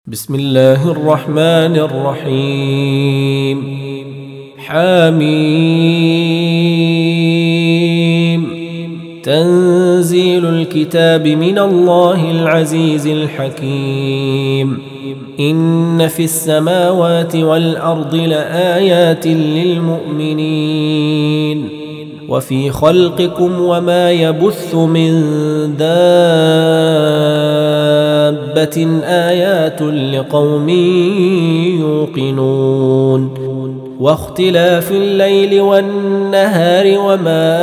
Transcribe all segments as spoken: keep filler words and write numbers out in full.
بسم الله الرحمن الرحيم. حميم. تنزيل الكتاب من الله العزيز الحكيم. إن في السماوات والأرض لآيات للمؤمنين وفي خلقكم وما يبث من دابة آيات لقوم يوقنون واختلاف الليل والنهار وما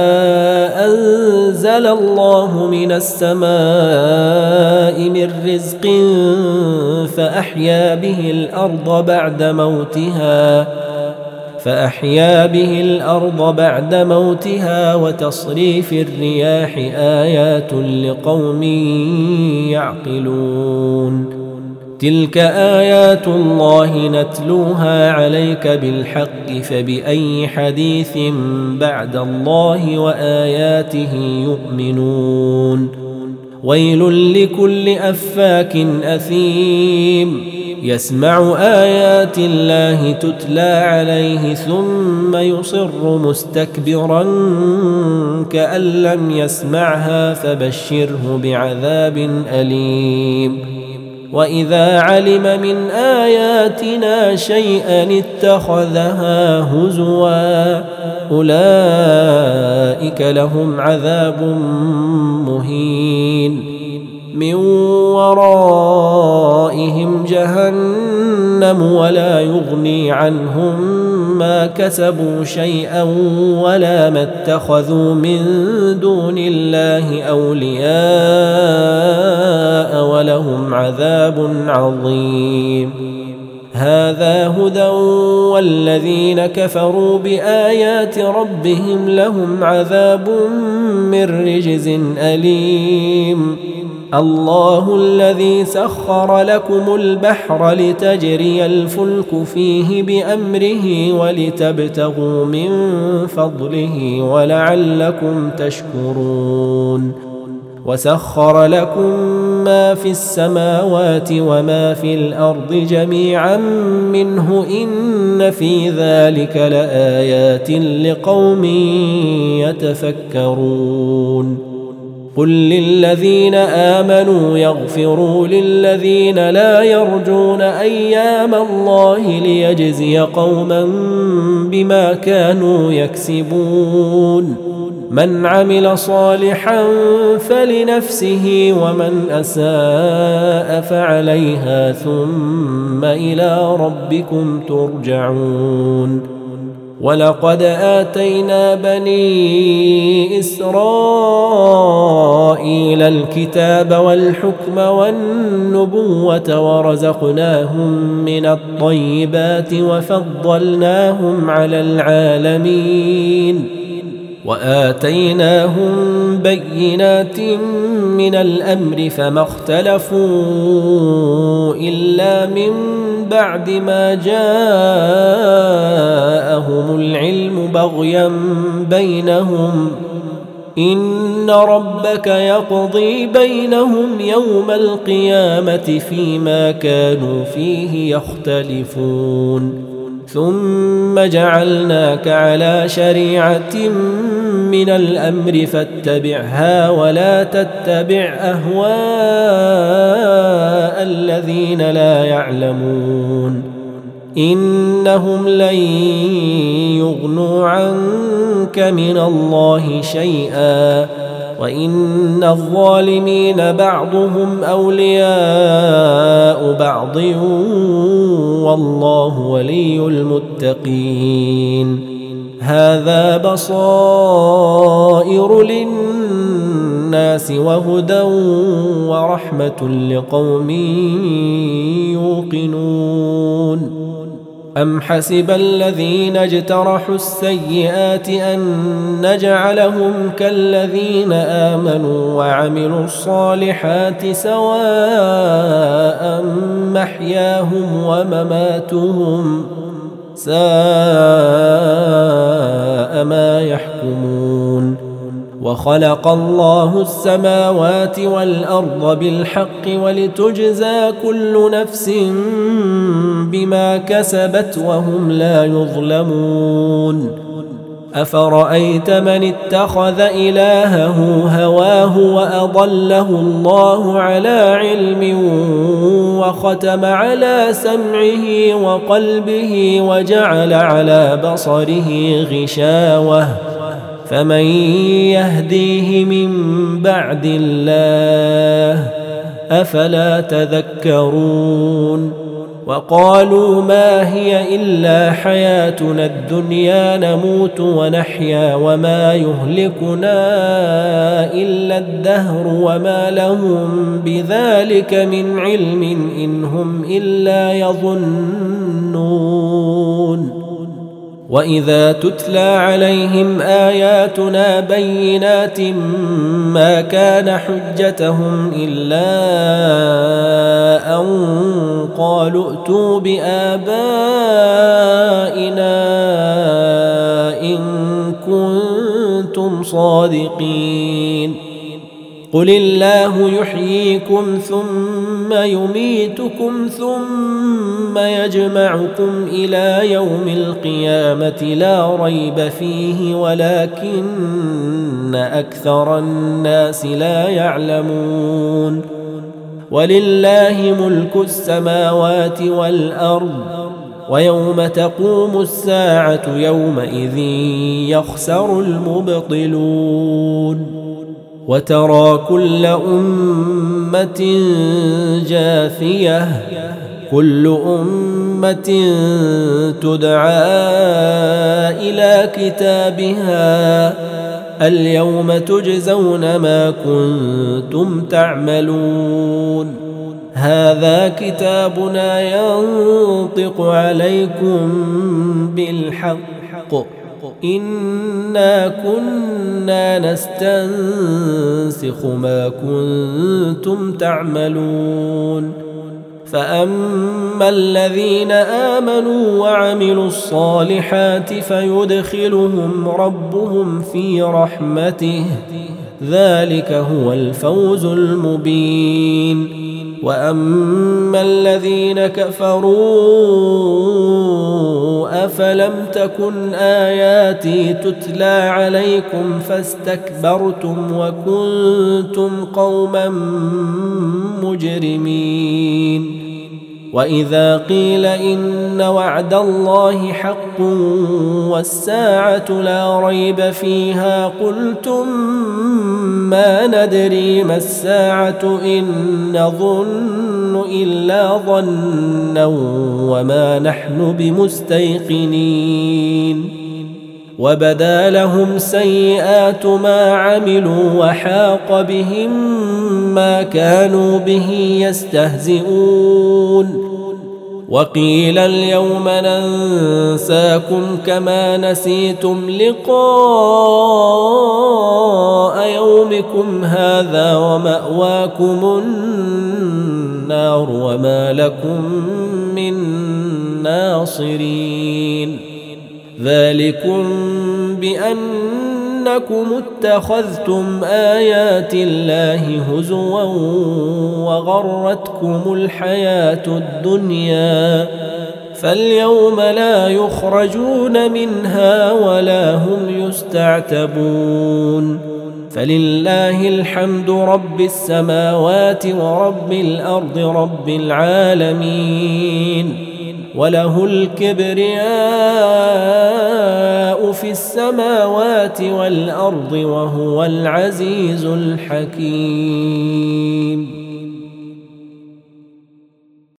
أنزل الله من السماء من رزق فأحيا به الأرض بعد موتها فأحيا به الأرض بعد موتها وتصريف الرياح آيات لقوم يعقلون. تلك آيات الله نتلوها عليك بالحق فبأي حديث بعد الله وآياته يؤمنون. ويل لكل أفاك أثيم يسمع آيات الله تتلى عليه ثم يصر مستكبرا كأن لم يسمعها فبشره بعذاب أليم. وإذا علم من آياتنا شيئا اتخذها هزوا أولئك لهم عذاب مهين من ورائهم جهنم ولا يغني عنهم ما كسبوا شيئا ولا ما اتخذوا من دون الله أولياء ولهم عذاب عظيم. هذا هدى والذين كفروا بآيات ربهم لهم عذاب من رجز أليم. الله الذي سخر لكم البحر لتجري الفلك فيه بأمره ولتبتغوا من فضله ولعلكم تشكرون. وسخر لكم ما في السماوات وما في الأرض جميعا منه إن في ذلك لآيات لقوم يتفكرون. قل للذين آمنوا يغفروا للذين لا يرجون أيام الله ليجزي قوما بما كانوا يكسبون. من عمل صالحا فلنفسه ومن أساء فعليها ثم إلى ربكم ترجعون. ولقد آتينا بني إسرائيل الكتاب والحكم والنبوة ورزقناهم من الطيبات وفضلناهم على العالمين وآتيناهم بينات من الأمر فما اختلفوا إلا من بعد ما جاءهم العلم بغيا بينهم إن ربك يقضي بينهم يوم القيامة فيما كانوا فيه يختلفون. ثم جعلناك على شريعة من الأمر فاتبعها ولا تتبع أهواء الذين لا يعلمون إنهم لن يغنوا عنك من الله شيئا وإن الظالمين بعضهم أولياء بعض والله ولي المتقين. هذا بصائر للناس وهدى ورحمة لقوم يوقنون. أم حسب الذين اجترحوا السيئات أن نجعلهم كالذين آمنوا وعملوا الصالحات سواء محياهم ومماتهم ساء ما يحكمون. وخلق الله السماوات والأرض بالحق ولتجزى كل نفس بما كسبت وهم لا يظلمون أفرأيت من اتخذ إلهه هواه وأضله الله على علم وختم على سمعه وقلبه وجعل على بصره غشاوة فمن يهديه من بعد الله أفلا تذكرون وقالوا ما هي إلا حياتنا الدنيا نموت ونحيا وما يهلكنا إلا الدهر وما لهم بذلك من علم إن هم إلا يظنون وإذا تتلى عليهم آياتنا بينات ما كان حجتهم إلا أن قالوا ائتوا بآبائنا إن كنتم صادقين قل الله يحييكم ثم يميتكم ثم يجمعكم إلى يوم القيامة لا ريب فيه ولكن أكثر الناس لا يعلمون ولله ملك السماوات والأرض ويوم تقوم الساعة يومئذ يخسر المبطلون وترى كل أمة جاثية كل أمة تدعى إلى كتابها اليوم تجزون ما كنتم تعملون هذا كتابنا ينطق عليكم بالحق إنا كنا نستنسخ ما كنتم تعملون فأما الذين آمنوا وعملوا الصالحات فيدخلهم ربهم في رحمته ذلك هو الفوز المبين وأما الذين كفروا أفلم تكن آياتي تتلى عليكم فاستكبرتم وكنتم قوما مجرمين وإذا قيل إن وعد الله حق والساعة لا ريب فيها قلتم ما ندري ما الساعة إن نظن إلا ظنا وما نحن بمستيقنين وبدا لهم سيئات ما عملوا وحاق بهم ما كانوا به يستهزئون وقيل اليوم ننساكم كما نسيتم لقاء يومكم هذا ومأواكم النار وما لكم من ناصرين ذلكم بأنكم اتخذتم آيات الله هزوا وغرتكم الحياة الدنيا فاليوم لا يخرجون منها ولا هم يستعتبون فلله الحمد رب السماوات ورب الأرض رب العالمين وله الكبرياء في السماوات والأرض وهو العزيز الحكيم.